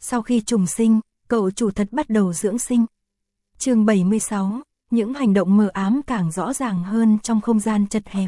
Sau khi trùng sinh, cậu chủ thật bắt đầu dưỡng sinh. Chương 76, những hành động mờ ám càng rõ ràng hơn trong không gian chật hẹp.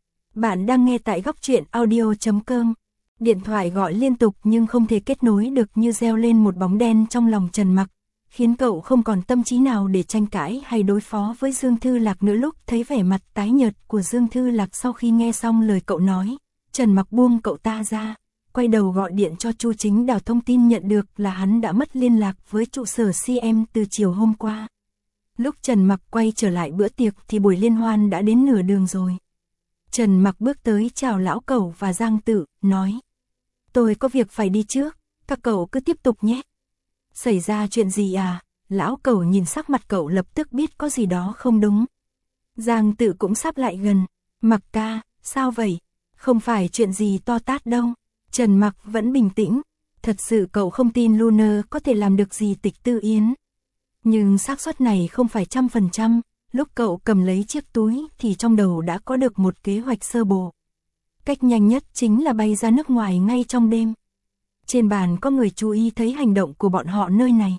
Bạn đang nghe tại góc truyện audio.com. Điện thoại gọi liên tục nhưng không thể kết nối được như gieo lên một bóng đen trong lòng Trần Mặc, khiến cậu không còn tâm trí nào để tranh cãi hay đối phó với Dương Thư Lạc nữa. Lúc thấy vẻ mặt tái nhợt của Dương Thư Lạc sau khi nghe xong lời cậu nói, Trần Mặc buông cậu ta ra, quay đầu gọi điện cho Chu Chính Đào thông tin nhận được là hắn đã mất liên lạc với trụ sở CM từ chiều hôm qua. Lúc Trần Mặc quay trở lại bữa tiệc thì buổi liên hoan đã đến nửa đường rồi. Trần Mặc bước tới chào lão cẩu và Giang Tự, nói: "Tôi có việc phải đi trước, các cậu cứ tiếp tục nhé." "Xảy ra chuyện gì à?" Lão cẩu nhìn sắc mặt cậu lập tức biết có gì đó không đúng. Giang Tự cũng sắp lại gần. "Mặc ca, sao vậy? Không phải chuyện gì to tát đâu." Trần Mặc vẫn bình tĩnh. Thật sự cậu không tin Lunar có thể làm được gì Tịch Tư Yến. Nhưng xác suất này không phải 100%. Lúc cậu cầm lấy chiếc túi thì trong đầu đã có được một kế hoạch sơ bộ. Cách nhanh nhất chính là bay ra nước ngoài ngay trong đêm. Trên bàn có người chú ý thấy hành động của bọn họ nơi này.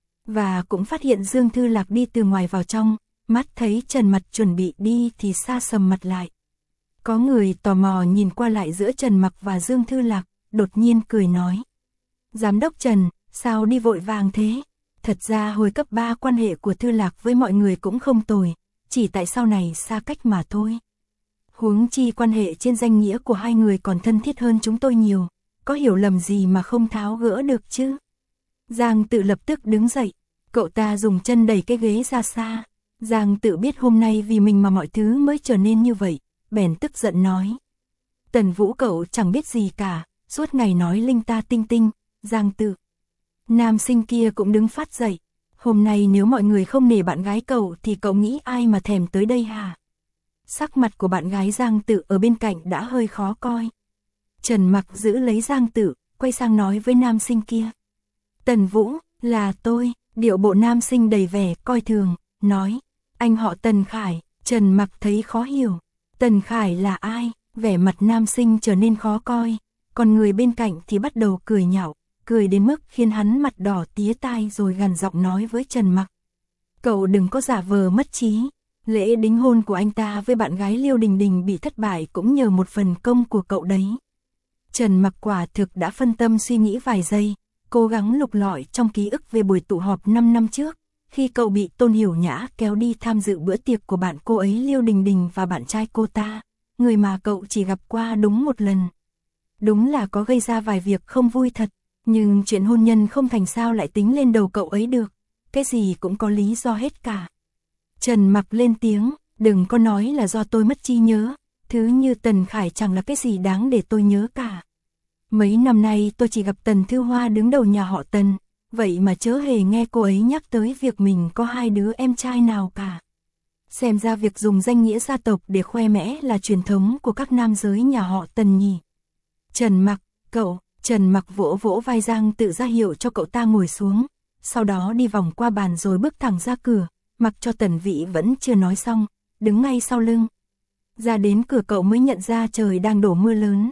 Và cũng phát hiện Dương Thư Lạc đi từ ngoài vào trong, mắt thấy Trần Mặc chuẩn bị đi thì sa sầm mặt lại. Có người tò mò nhìn qua lại giữa Trần Mặc và Dương Thư Lạc, đột nhiên cười nói: "Giám đốc Trần, sao đi vội vàng thế?" Thật ra hồi cấp 3 quan hệ của Thư Lạc với mọi người cũng không tồi, chỉ tại sau này xa cách mà thôi. Huống chi quan hệ trên danh nghĩa của hai người còn thân thiết hơn chúng tôi nhiều, có hiểu lầm gì mà không tháo gỡ được chứ? Giang Tự lập tức đứng dậy, cậu ta dùng chân đẩy cái ghế ra xa. Giang Tự biết hôm nay vì mình mà mọi thứ mới trở nên như vậy, bèn tức giận nói: "Tần Vũ cậu chẳng biết gì cả, suốt ngày nói linh ta tinh tinh." Giang Tự. Nam sinh kia cũng đứng phát dậy: "Hôm nay nếu mọi người không nể bạn gái cậu thì cậu nghĩ ai mà thèm tới đây hả?" Sắc mặt của bạn gái Giang Tự ở bên cạnh đã hơi khó coi. Trần Mặc giữ lấy Giang Tự, quay sang nói với nam sinh kia: "Tần Vũ, là tôi." Điệu bộ nam sinh đầy vẻ coi thường, nói: "Anh họ Tần Khải." Trần Mặc thấy khó hiểu. Tần Khải là ai? Vẻ mặt nam sinh trở nên khó coi, còn người bên cạnh thì bắt đầu cười nhạo, cười đến mức khiến hắn mặt đỏ tía tai rồi gằn giọng nói với Trần Mặc: "Cậu đừng có giả vờ mất trí. Lễ đính hôn của anh ta với bạn gái Liêu Đình Đình bị thất bại cũng nhờ một phần công của cậu đấy." Trần Mặc quả thực đã phân tâm suy nghĩ vài giây, cố gắng lục lọi trong ký ức về buổi tụ họp 5 năm trước, khi cậu bị Tôn Hiểu Nhã kéo đi tham dự bữa tiệc của bạn cô ấy Liêu Đình Đình và bạn trai cô ta, người mà cậu chỉ gặp qua đúng một lần. Đúng là có gây ra vài việc không vui thật, nhưng chuyện hôn nhân không thành sao lại tính lên đầu cậu ấy được, cái gì cũng có lý do hết cả. Trần Mặc lên tiếng: "Đừng có nói là do tôi mất trí nhớ, thứ như Tần Khải chẳng là cái gì đáng để tôi nhớ cả. Mấy năm nay tôi chỉ gặp Tần Thư Hoa đứng đầu nhà họ Tần, vậy mà chớ hề nghe cô ấy nhắc tới việc mình có hai đứa em trai nào cả. Xem ra việc dùng danh nghĩa gia tộc để khoe mẽ là truyền thống của các nam giới nhà họ Tần nhỉ." "Trần Mặc, cậu." Trần Mặc vỗ vỗ vai Giang Tự ra hiệu cho cậu ta ngồi xuống, sau đó đi vòng qua bàn rồi bước thẳng ra cửa, mặc cho Tần Vĩ vẫn chưa nói xong, đứng ngay sau lưng. Ra đến cửa cậu mới nhận ra trời đang đổ mưa lớn.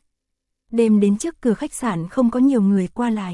Đêm đến trước cửa khách sạn không có nhiều người qua lại.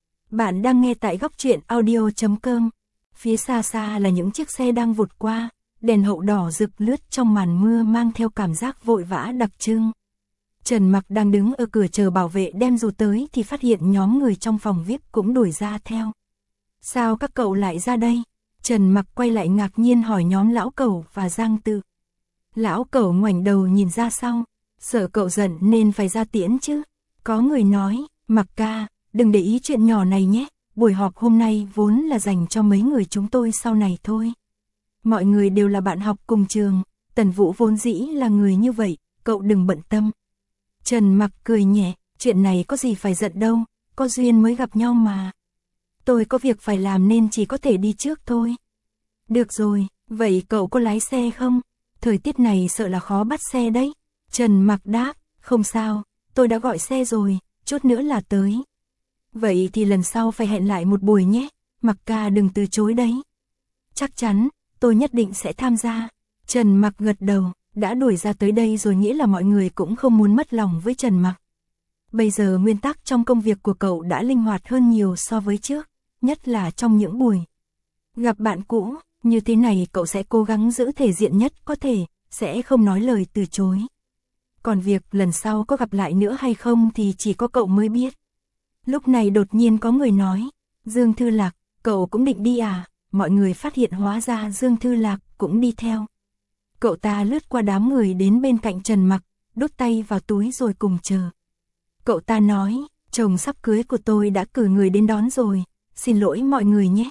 Bạn đang nghe tại góc truyện audio.com. Phía xa xa là những chiếc xe đang vụt qua, đèn hậu đỏ rực lướt trong màn mưa mang theo cảm giác vội vã đặc trưng. Trần Mặc đang đứng ở cửa chờ bảo vệ đem dù tới thì phát hiện nhóm người trong phòng VIP cũng đuổi ra theo. "Sao các cậu lại ra đây?" Trần Mặc quay lại ngạc nhiên hỏi nhóm lão cẩu và Giang Tự. Lão cẩu ngoảnh đầu nhìn ra sau, sợ cậu giận nên phải ra tiễn chứ. Có người nói: "Mặc ca, đừng để ý chuyện nhỏ này nhé, buổi họp hôm nay vốn là dành cho mấy người chúng tôi sau này thôi. Mọi người đều là bạn học cùng trường, Tần Vũ vốn dĩ là người như vậy, cậu đừng bận tâm." Trần Mặc cười nhẹ: "Chuyện này có gì phải giận đâu, có duyên mới gặp nhau mà. Tôi có việc phải làm nên chỉ có thể đi trước thôi." "Được rồi, vậy cậu có lái xe không? Thời tiết này sợ là khó bắt xe đấy." Trần Mặc đáp: "Không sao, tôi đã gọi xe rồi, chút nữa là tới." "Vậy thì lần sau phải hẹn lại một buổi nhé, Mặc ca đừng từ chối đấy." "Chắc chắn, tôi nhất định sẽ tham gia." Trần Mặc gật đầu, đã đuổi ra tới đây rồi nghĩa là mọi người cũng không muốn mất lòng với Trần Mặc. Bây giờ nguyên tắc trong công việc của cậu đã linh hoạt hơn nhiều so với trước, nhất là trong những buổi gặp bạn cũ, như thế này cậu sẽ cố gắng giữ thể diện nhất có thể, sẽ không nói lời từ chối. Còn việc lần sau có gặp lại nữa hay không thì chỉ có cậu mới biết. Lúc này đột nhiên có người nói, Dương Thư Lạc, cậu cũng định đi à? Mọi người phát hiện hóa ra Dương Thư Lạc cũng đi theo. Cậu ta lướt qua đám người đến bên cạnh Trần Mặc, đút tay vào túi rồi cùng chờ. Cậu ta nói, chồng sắp cưới của tôi đã cử người đến đón rồi, xin lỗi mọi người nhé.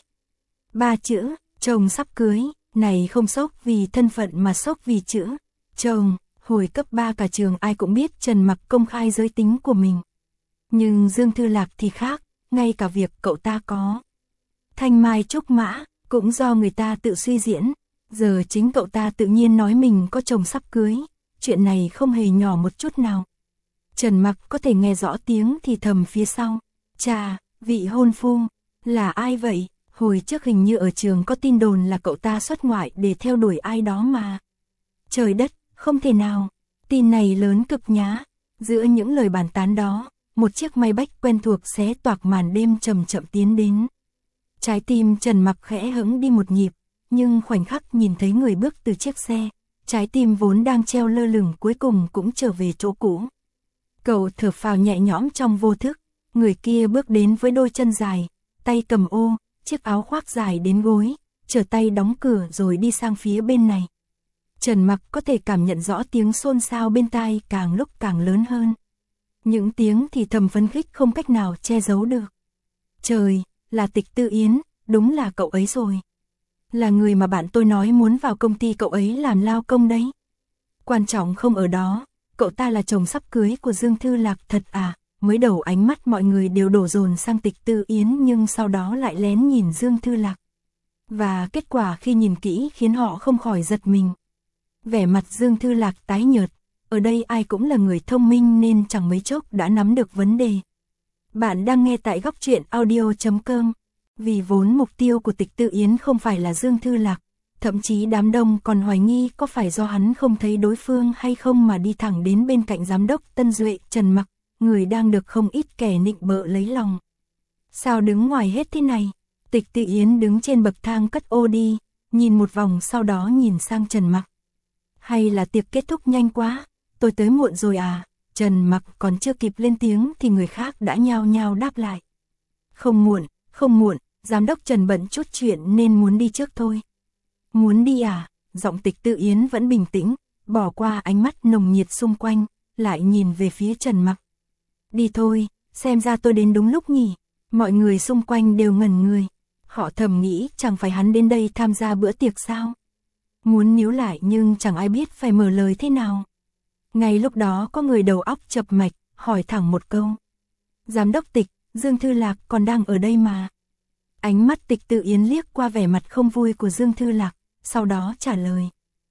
3 chữ, chồng sắp cưới, này không sốc vì thân phận mà sốc vì chữ chồng. Hồi cấp 3 cả trường ai cũng biết Trần Mặc công khai giới tính của mình. Nhưng Dương Thư Lạc thì khác, ngay cả việc cậu ta có thanh mai trúc mã, cũng do người ta tự suy diễn. Giờ chính cậu ta tự nhiên nói mình có chồng sắp cưới, chuyện này không hề nhỏ một chút nào. Trần Mặc có thể nghe rõ tiếng thì thầm phía sau. Chà, vị hôn phu, là ai vậy? Hồi trước hình như ở trường có tin đồn là cậu ta xuất ngoại để theo đuổi ai đó mà. Trời đất, không thể nào. Tin này lớn cực nhá. Giữa những lời bàn tán đó, một chiếc Maybach quen thuộc xé toạc màn đêm chậm chậm tiến đến. Trái tim Trần Mặc khẽ hững đi một nhịp, nhưng khoảnh khắc nhìn thấy người bước từ chiếc xe, trái tim vốn đang treo lơ lửng cuối cùng cũng trở về chỗ cũ. Cậu thở phào nhẹ nhõm trong vô thức, người kia bước đến với đôi chân dài, tay cầm ô, chiếc áo khoác dài đến gối, trở tay đóng cửa rồi đi sang phía bên này. Trần Mặc có thể cảm nhận rõ tiếng xôn xao bên tai càng lúc càng lớn hơn. Những tiếng thì thầm phấn khích không cách nào che giấu được. Trời, là Tịch Tư Yến, đúng là cậu ấy rồi. Là người mà bạn tôi nói muốn vào công ty cậu ấy làm lao công đấy. Quan trọng không ở đó, cậu ta là chồng sắp cưới của Dương Thư Lạc thật à? Mới đầu ánh mắt mọi người đều đổ dồn sang Tịch Tư Yến nhưng sau đó lại lén nhìn Dương Thư Lạc. Và kết quả khi nhìn kỹ khiến họ không khỏi giật mình. Vẻ mặt Dương Thư Lạc tái nhợt, ở đây ai cũng là người thông minh nên chẳng mấy chốc đã nắm được vấn đề. Bạn đang nghe tại góc truyện audio.com. Vì vốn mục tiêu của Tịch Tư Yến không phải là Dương Thư Lạc, thậm chí đám đông còn hoài nghi có phải do hắn không thấy đối phương hay không mà đi thẳng đến bên cạnh giám đốc Tân Duệ Trần Mặc, người đang được không ít kẻ nịnh bợ lấy lòng. Sao đứng ngoài hết thế này? Tịch Tư Yến đứng trên bậc thang cất ô đi, nhìn một vòng sau đó nhìn sang Trần Mặc. Hay là tiệc kết thúc nhanh quá, tôi tới muộn rồi à? Trần Mặc còn chưa kịp lên tiếng thì người khác đã nhao nhao đáp lại. Không muộn, giám đốc Trần bận chút chuyện nên muốn đi trước thôi. Muốn đi à? Giọng Tịch Tư Yến vẫn bình tĩnh, bỏ qua ánh mắt nồng nhiệt xung quanh, lại nhìn về phía Trần Mặc. Đi thôi, xem ra tôi đến đúng lúc nhỉ. Mọi người xung quanh đều ngẩn người. Họ thầm nghĩ chẳng phải hắn đến đây tham gia bữa tiệc sao? Muốn níu lại nhưng chẳng ai biết phải mở lời thế nào. Ngay lúc đó có người đầu óc chập mạch, hỏi thẳng một câu. Giám đốc Tịch, Dương Thư Lạc còn đang ở đây mà. Ánh mắt Tịch Tư Yến liếc qua vẻ mặt không vui của Dương Thư Lạc, sau đó trả lời.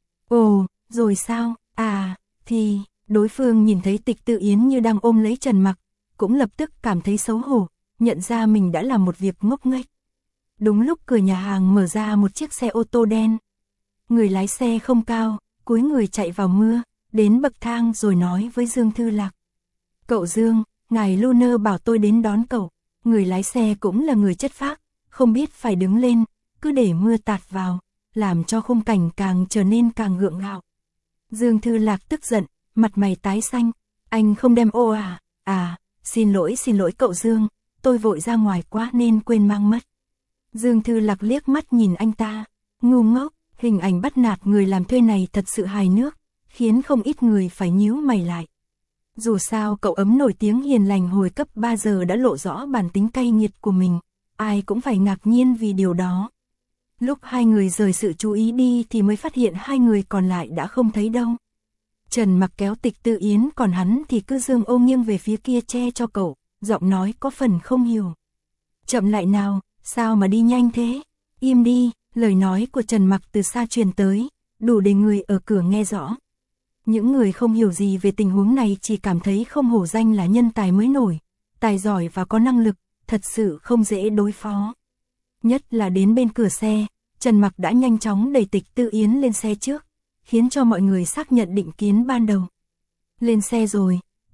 Ồ, rồi sao? À, thì, đối phương nhìn thấy Tịch Tư Yến như đang ôm lấy Trần Mặc, cũng lập tức cảm thấy xấu hổ, nhận ra mình đã làm một việc ngốc nghếch. Đúng lúc cửa nhà hàng mở ra một chiếc xe ô tô đen. Người lái xe không cao, cúi người chạy vào mưa, đến bậc thang rồi nói với Dương Thư Lạc. Cậu Dương, ngài Luner bảo tôi đến đón cậu. Người lái xe cũng là người chất phác, không biết phải đứng lên, cứ để mưa tạt vào, làm cho khung cảnh càng trở nên càng gượng gạo. Dương Thư Lạc tức giận, mặt mày tái xanh. Anh không đem ô à? À, xin lỗi cậu Dương, tôi vội ra ngoài quá nên quên mang mất. Dương Thư Lạc liếc mắt nhìn anh ta, ngu ngốc, hình ảnh bắt nạt người làm thuê này thật sự hài nước, khiến không ít người phải nhíu mày lại. Dù sao cậu ấm nổi tiếng hiền lành hồi cấp 3 giờ đã lộ rõ bản tính cay nghiệt của mình, ai cũng phải ngạc nhiên vì điều đó. Lúc hai người rời sự chú ý đi thì mới phát hiện hai người còn lại đã không thấy đâu. Trần Mặc kéo Tịch Tư Yến còn hắn thì cứ dương ô nghiêng về phía kia che cho cậu, giọng nói có phần không hiểu. Chậm lại nào, sao mà đi nhanh thế? Im đi, lời nói của Trần Mặc từ xa truyền tới, đủ để người ở cửa nghe rõ. Những người không hiểu gì về tình huống này chỉ cảm thấy không hổ danh là nhân tài mới nổi, tài giỏi và có năng lực, thật sự không dễ đối phó. Nhất là đến bên cửa xe, Trần Mặc đã nhanh chóng đẩy Tịch Tư Yến lên xe trước, khiến cho mọi người xác nhận định kiến ban đầu. Lên xe rồi,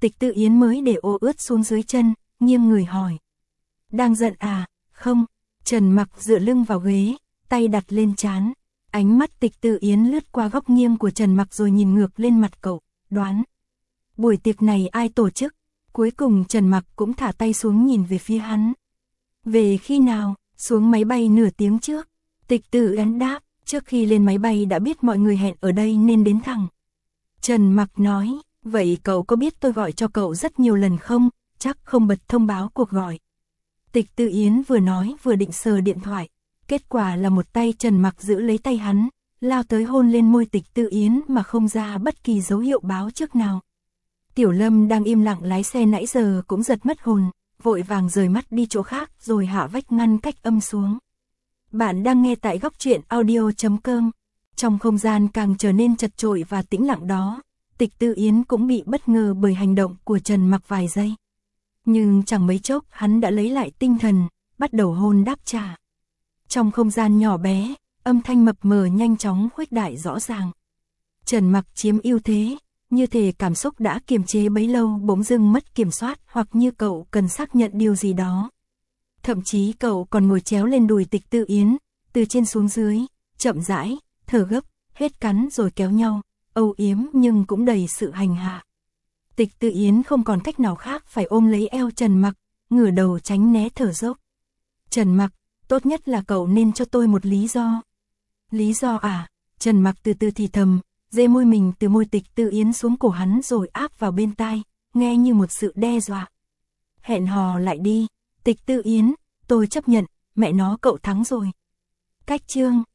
Tịch Tự Yến mới để ô ướt xuống dưới chân, nghiêng người hỏi. Đang giận à? Không. Trần Mặc dựa lưng vào ghế, tay đặt lên trán. Ánh mắt Tịch Tự Yến lướt qua góc nghiêng của Trần Mặc rồi nhìn ngược lên mặt cậu, đoán. Buổi tiệc này ai tổ chức? Cuối cùng Trần Mặc cũng thả tay xuống nhìn về phía hắn. Về khi nào? Xuống máy bay nửa tiếng trước. Tịch Tự Yến đáp, trước khi lên máy bay đã biết mọi người hẹn ở đây nên đến thẳng. Trần Mặc nói, vậy cậu có biết tôi gọi cho cậu rất nhiều lần không? Chắc không bật thông báo cuộc gọi. Tịch Tự Yến vừa nói vừa định sờ điện thoại. Kết quả là một tay Trần Mặc giữ lấy tay hắn, lao tới hôn lên môi Tịch Tự Yến mà không ra bất kỳ dấu hiệu báo trước nào. Tiểu Lâm đang im lặng lái xe nãy giờ cũng giật mất hồn, vội vàng rời mắt đi chỗ khác rồi hạ vách ngăn cách âm xuống. Bạn đang nghe tại góc truyện audio.com. Trong không gian càng trở nên chật chội và tĩnh lặng đó, Tịch Tự Yến cũng bị bất ngờ bởi hành động của Trần Mặc vài giây. Nhưng chẳng mấy chốc hắn đã lấy lại tinh thần, bắt đầu hôn đáp trả. Trong không gian nhỏ bé, âm thanh mập mờ nhanh chóng khuếch đại rõ ràng. Trần Mặc chiếm ưu thế, như thể cảm xúc đã kiềm chế bấy lâu bỗng dưng mất kiểm soát, hoặc như cậu cần xác nhận điều gì đó. Thậm chí cậu còn ngồi chéo lên đùi Tịch Tự Yến, từ trên xuống dưới, chậm rãi, thở gấp, hết cắn rồi kéo nhau, âu yếm nhưng cũng đầy sự hành hạ. Tịch Tự Yến không còn cách nào khác phải ôm lấy eo Trần Mặc, ngửa đầu tránh né thở dốc. Trần Mặc, tốt nhất là cậu nên cho tôi một lý do. Lý do à? Trần Mặc từ từ thì thầm, dê môi mình từ môi Tịch Tự Yến xuống cổ hắn rồi áp vào bên tai, nghe như một sự đe dọa. Hẹn hò lại đi, Tịch Tự Yến, tôi chấp nhận, mẹ nó cậu thắng rồi. Cách chương